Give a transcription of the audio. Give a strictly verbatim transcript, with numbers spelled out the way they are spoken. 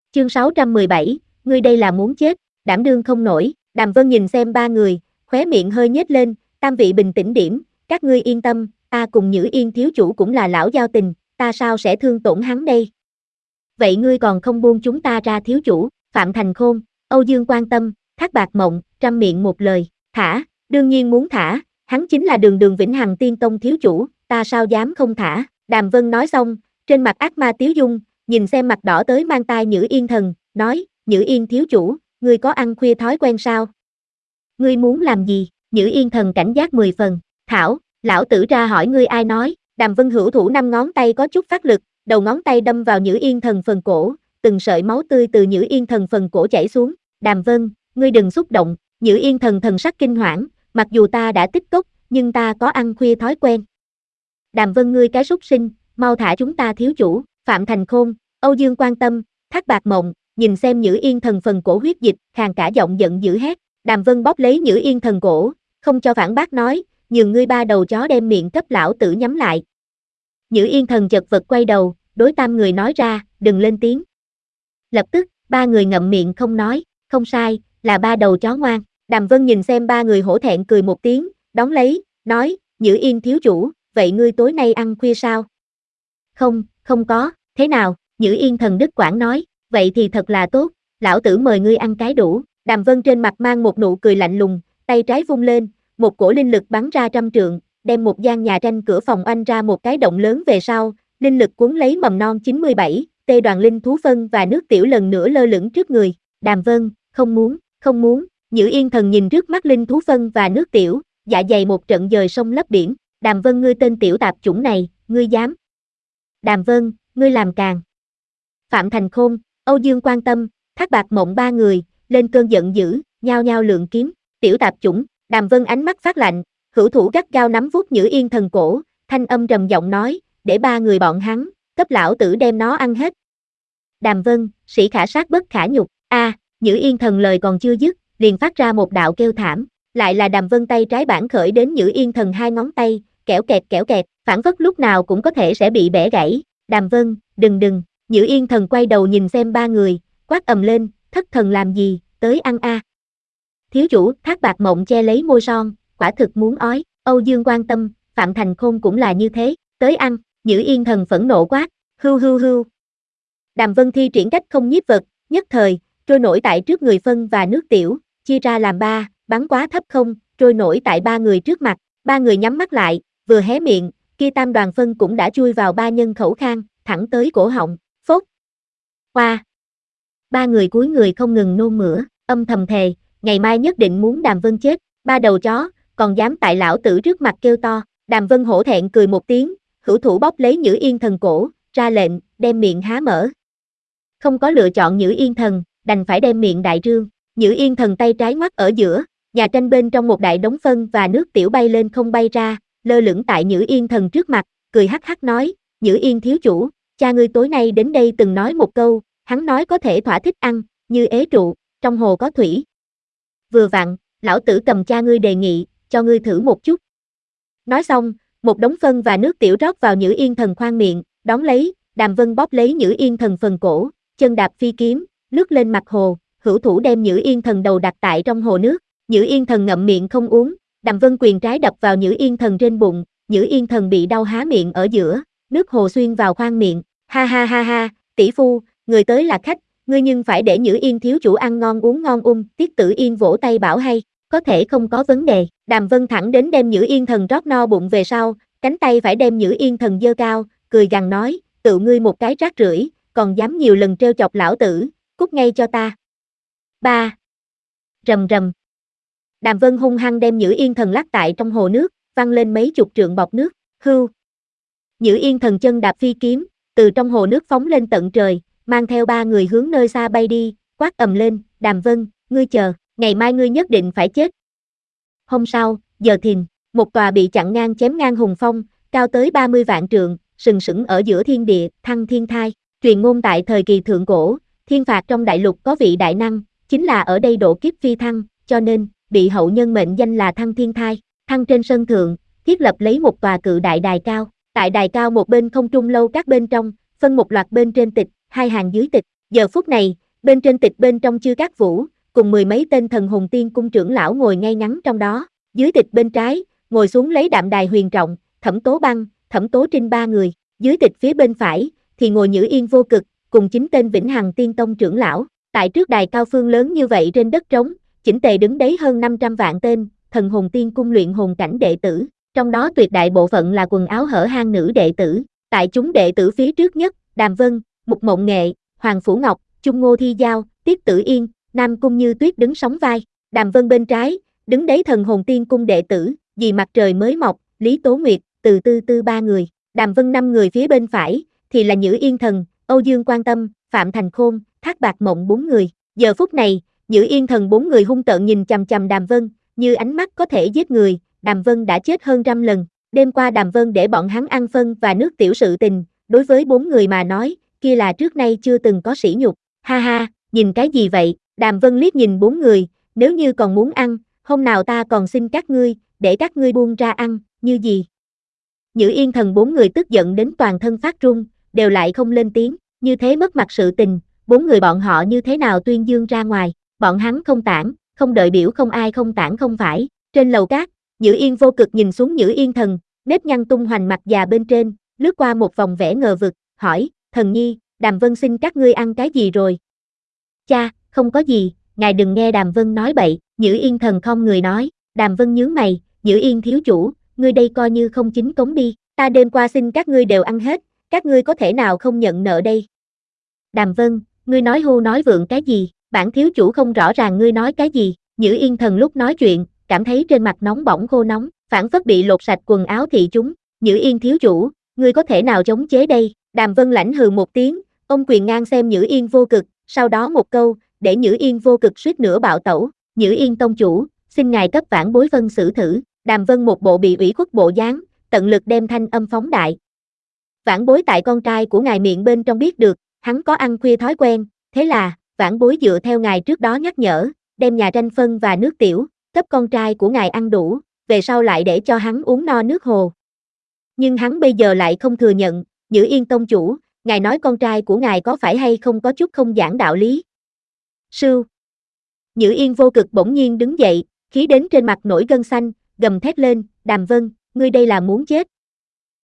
Chương sáu trăm mười bảy, ngươi đây là muốn chết, đảm đương không nổi. Đàm Vân nhìn xem ba người, khóe miệng hơi nhếch lên, tam vị bình tĩnh điểm, các ngươi yên tâm, ta cùng Nhữ Yên thiếu chủ cũng là lão giao tình, ta sao sẽ thương tổn hắn đây? Vậy ngươi còn không buông chúng ta ra thiếu chủ? Phạm Thành Khôn, Âu Dương Quan Tâm, Thác Bạt Mộng, trăm miệng một lời, thả, đương nhiên muốn thả, hắn chính là Đường Đường Vĩnh Hằng Tiên Tông thiếu chủ, ta sao dám không thả? Đàm Vân nói xong, trên mặt ác ma tiếu dung, nhìn xem mặt đỏ tới mang tai Nhữ Yên thần, nói, Nhữ Yên thiếu chủ, ngươi có ăn khuya thói quen sao? Ngươi muốn làm gì? Nhữ Yên thần cảnh giác mười phần, thảo, lão tử ra hỏi ngươi ai nói? Đàm Vân hữu thủ năm ngón tay có chút phát lực, đầu ngón tay đâm vào Nhữ Yên thần phần cổ, từng sợi máu tươi từ Nhữ Yên thần phần cổ chảy xuống. Đàm Vân, ngươi đừng xúc động. Nhữ Yên thần thần sắc kinh hoảng, mặc dù ta đã tích cốc, nhưng ta có ăn khuya thói quen. Đàm Vân ngươi cái súc sinh, mau thả chúng ta thiếu chủ. Phạm Thành Khôn, Âu Dương Quan Tâm, Thác Bạt Mộng, nhìn xem Nhữ Yên thần phần cổ huyết dịch, khàn cả giọng giận dữ hét. Đàm Vân bóp lấy Nhữ Yên thần cổ, không cho phản bác nói, nhường ngươi ba đầu chó đem miệng cấp lão tử nhắm lại. Nhữ Yên thần chật vật quay đầu, đối tam người nói ra, đừng lên tiếng. Lập tức, ba người ngậm miệng không nói, không sai, là ba đầu chó ngoan. Đàm Vân nhìn xem ba người hổ thẹn cười một tiếng, đón lấy, nói, Nhữ Yên thiếu chủ, vậy ngươi tối nay ăn khuya sao? Không, không có, thế nào? Nhữ Yên thần đức quảng nói, vậy thì thật là tốt, lão tử mời ngươi ăn cái đủ. Đàm Vân trên mặt mang một nụ cười lạnh lùng, tay trái vung lên, một cổ linh lực bắn ra trăm trượng, đem một gian nhà tranh cửa phòng oanh ra một cái động lớn về sau, linh lực cuốn lấy mầm non chín mươi bảy, tê đoàn linh thú phân và nước tiểu lần nữa lơ lửng trước người. Đàm Vân, không muốn, không muốn. Nhữ Yên thần nhìn trước mắt linh thú phân và nước tiểu, dạ dày một trận dời sông lấp biển. Đàm Vân ngươi tên tiểu tạp chủng này, ngươi dám? Đàm Vân, ngươi làm càng. Phạm Thành Khôn, Âu Dương Quan Tâm, Thác Bạt Mộng ba người, lên cơn giận dữ, nhao nhao lượng kiếm. Tiểu tạp chủng. Đàm Vân ánh mắt phát lạnh, hữu thủ gắt gao nắm vuốt Nhữ Yên thần cổ, thanh âm trầm giọng nói, để ba người bọn hắn, cấp lão tử đem nó ăn hết. Đàm Vân, sĩ khả sát bất khả nhục. A, à, Nhữ Yên thần lời còn chưa dứt, liền phát ra một đạo kêu thảm, lại là Đàm Vân tay trái bản khởi đến Nhữ Yên thần hai ngón tay, kẽo kẹt kẽo kẹt, phản phất lúc nào cũng có thể sẽ bị bẻ gãy. Đàm Vân, đừng đừng. Nhữ Yên thần quay đầu nhìn xem ba người, quát ầm lên, thất thần làm gì, tới ăn a. À. Thiếu chủ, Thác Bạt Mộng che lấy môi son, quả thực muốn ói. Âu Dương Quan Tâm, Phạm Thành Khôn cũng là như thế, tới ăn. Nhữ Yên thần phẫn nộ quát, hưu hưu hưu. Đàm Vân thi triển cách không nhiếp vật, nhất thời, trôi nổi tại trước người phân và nước tiểu, chia ra làm ba, bắn quá thấp không, trôi nổi tại ba người trước mặt. Ba người nhắm mắt lại, vừa hé miệng, kia tam đoàn phân cũng đã chui vào ba nhân khẩu khang, thẳng tới cổ họng, phốt. Hoa. Ba người cúi người không ngừng nôn mửa, âm thầm thề, ngày mai nhất định muốn Đàm Vân chết. Ba đầu chó, còn dám tại lão tử trước mặt kêu to. Đàm Vân hổ thẹn cười một tiếng, hữu thủ bóp lấy Nhữ Yên thần cổ, ra lệnh, đem miệng há mở. Không có lựa chọn Nhữ Yên thần, đành phải đem miệng đại trương. Nhữ Yên thần tay trái ngoắc ở giữa, nhà tranh bên trong một đại đống phân và nước tiểu bay lên không bay ra, lơ lửng tại Nhữ Yên thần trước mặt, cười hắc hắc nói, Nhữ Yên thiếu chủ, cha ngươi tối nay đến đây từng nói một câu, hắn nói có thể thỏa thích ăn, như ế trụ, trong hồ có thủy. Vừa vặn, lão tử cầm cha ngươi đề nghị, cho ngươi thử một chút. Nói xong, một đống phân và nước tiểu rót vào Nhữ Yên thần khoang miệng, đón lấy, Đàm Vân bóp lấy Nhữ Yên thần phần cổ, chân đạp phi kiếm, lướt lên mặt hồ, hữu thủ đem Nhữ Yên thần đầu đặt tại trong hồ nước. Nhữ Yên thần ngậm miệng không uống, Đàm Vân quyền trái đập vào Nhữ Yên thần trên bụng, Nhữ Yên thần bị đau há miệng ở giữa, nước hồ xuyên vào khoang miệng. Ha ha ha ha, tỷ phu, người tới là khách, ngươi nhưng phải để Nhữ Yên thiếu chủ ăn ngon uống ngon um. Tiết Tử Yên vỗ tay bảo hay, có thể không có vấn đề. Đàm Vân thẳng đến đem Nhữ Yên thần rót no bụng về sau, cánh tay phải đem Nhữ Yên thần giơ cao, cười gằn nói, tự ngươi một cái rác rưởi, còn dám nhiều lần trêu chọc lão tử, cút ngay cho ta. Ba. Rầm rầm. Đàm Vân hung hăng đem Nhữ Yên thần lắc tại trong hồ nước, văng lên mấy chục trượng bọt nước, hưu. Nhữ Yên thần chân đạp phi kiếm, từ trong hồ nước phóng lên tận trời, mang theo ba người hướng nơi xa bay đi, quát ầm lên, Đàm Vân, ngươi chờ, ngày mai ngươi nhất định phải chết. Hôm sau, giờ thìn, một tòa bị chặn ngang chém ngang hùng phong, cao tới ba mươi vạn trượng, sừng sững ở giữa thiên địa, Thăng Thiên Thai. Truyền ngôn tại thời kỳ thượng cổ, thiên phạt trong đại lục có vị đại năng, chính là ở đây độ kiếp phi thăng, cho nên, bị hậu nhân mệnh danh là Thăng Thiên Thai. Thăng trên sân thượng, thiết lập lấy một tòa cự đại đài cao, tại đài cao một bên không trung lâu các bên trong, phân một loạt bên trên tịch, hai hàng dưới tịch, Giờ phút này, bên trên tịch bên trong Chư Cát Vũ, cùng mười mấy tên thần hồn tiên cung trưởng lão ngồi ngay ngắn trong đó, dưới tịch bên trái, ngồi xuống lấy Đạm Đài Huyền Trọng, Thẩm Tố Băng, Thẩm Tố Trinh ba người, dưới tịch phía bên phải, thì ngồi Nhữ Yên Vô Cực, cùng chín tên Vĩnh Hằng Tiên Tông trưởng lão, tại trước đài cao phương lớn như vậy trên đất trống, chỉnh tề đứng đấy hơn năm trăm vạn tên, thần hồn tiên cung luyện hồn cảnh đệ tử, trong đó tuyệt đại bộ phận là quần áo hở hang nữ đệ tử, tại chúng đệ tử phía trước nhất, Đàm Vân, Mục Mộng Nghệ, Hoàng Phủ Ngọc, Chung Ngô Thi Giao, Tiết Tử Yên, Nam Cung Như Tuyết đứng sóng vai, Đàm Vân bên trái, đứng đấy thần hồn tiên cung đệ tử, Vì Mặt Trời Mới Mọc, Lý Tố Nguyệt, Từ Tư Tư ba người, Đàm Vân năm người phía bên phải, thì là Nhữ Yên Thần, Âu Dương Quan Tâm, Phạm Thành Khôn, Thác Bạc Mộng bốn người, giờ phút này, Nhữ Yên Thần bốn người hung tợn nhìn chằm chằm Đàm Vân, như ánh mắt có thể giết người, Đàm Vân đã chết hơn trăm lần, đêm qua Đàm Vân để bọn hắn ăn phân và nước tiểu sự tình, đối với bốn người mà nói, kia là trước nay chưa từng có sỉ nhục, ha ha, nhìn cái gì vậy, Đàm Vân liếc nhìn bốn người, nếu như còn muốn ăn, hôm nào ta còn xin các ngươi, để các ngươi buông ra ăn, như gì. Nhữ Yên Thần bốn người tức giận đến toàn thân phát run, đều lại không lên tiếng, như thế mất mặt sự tình, bốn người bọn họ như thế nào tuyên dương ra ngoài, bọn hắn không tản, không đợi biểu không ai không tản không phải, trên lầu cát, Nhữ Yên Vô Cực nhìn xuống Nhữ Yên Thần, nếp nhăn tung hoành mặt già bên trên, lướt qua một vòng vẻ ngờ vực, hỏi, Thần Nhi, Đàm Vân xin các ngươi ăn cái gì rồi? Cha, không có gì, ngài đừng nghe Đàm Vân nói bậy, Nhữ Yên Thần không người nói, Đàm Vân nhướng mày, Nhữ Yên thiếu chủ, ngươi đây coi như không chính cống đi, ta đêm qua xin các ngươi đều ăn hết, các ngươi có thể nào không nhận nợ đây? Đàm Vân, ngươi nói hưu nói vượng cái gì, bản thiếu chủ không rõ ràng ngươi nói cái gì, Nhữ Yên Thần lúc nói chuyện, cảm thấy trên mặt nóng bỏng khô nóng, phản phất bị lột sạch quần áo thị chúng, Nhữ Yên thiếu chủ, ngươi có thể nào chống chế đây, Đàm Vân lãnh hừ một tiếng, ông quyền ngang xem Nhữ Yên Vô Cực, sau đó một câu, để Nhữ Yên Vô Cực suýt nữa bạo tẩu, Nhữ Yên tông chủ, xin ngài cấp vãn bối phân xử thử, Đàm Vân một bộ bị ủy khuất bộ dáng, tận lực đem thanh âm phóng đại. Vãn bối tại con trai của ngài miệng bên trong biết được, hắn có ăn khuya thói quen, thế là, vãn bối dựa theo ngài trước đó nhắc nhở, đem nhà tranh phân và nước tiểu, cấp con trai của ngài ăn đủ, về sau lại để cho hắn uống no nước hồ. Nhưng hắn bây giờ lại không thừa nhận, Nhữ Yên tông chủ, ngài nói con trai của ngài có phải hay không có chút không giảng đạo lý. Sưu. Nhữ Yên Vô Cực bỗng nhiên đứng dậy, khí đến trên mặt nổi gân xanh, gầm thét lên, Đàm Vân, ngươi đây là muốn chết,